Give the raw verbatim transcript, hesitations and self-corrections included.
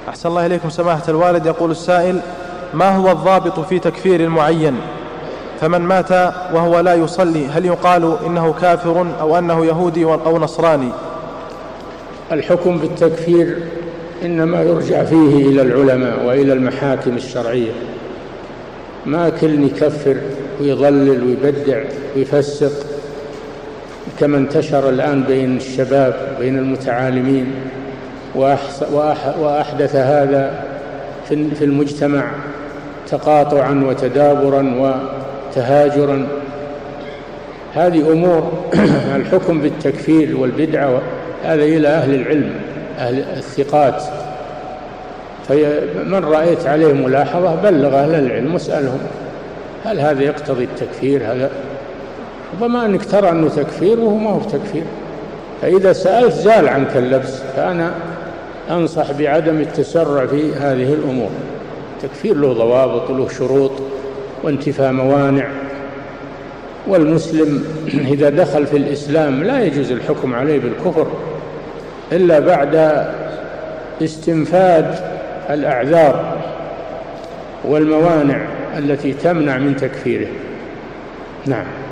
أحسن الله إليكم سماحة الوالد. يقول السائل: ما هو الضابط في تكفير المعين؟ فمن مات وهو لا يصلي هل يقال إنه كافر أو أنه يهودي أو نصراني؟ الحكم بالتكفير إنما يرجع فيه إلى العلماء وإلى المحاكم الشرعية. ما كل يكفر ويضلل ويبدع ويفسق كما انتشر الآن بين الشباب بين المتعالمين، وأحدث هذا في المجتمع تقاطعا وتدابرا وتهاجرا. هذه أمور الحكم بالتكفير والبدعة هذا إلى أهل العلم أهل الثقات، فمن رأيت عليه ملاحظة بلغ أهل العلم واسألهم هل هذا يقتضي التكفير؟ هذا ربما أنك ترى أنه تكفير وهو ما هو تكفير، فإذا سألت زال عنك اللبس. فأنا أنصح بعدم التسرع في هذه الأمور. التكفير له ضوابط وله شروط وانتفاء موانع، والمسلم إذا دخل في الإسلام لا يجوز الحكم عليه بالكفر إلا بعد استنفاذ الأعذار والموانع التي تمنع من تكفيره. نعم.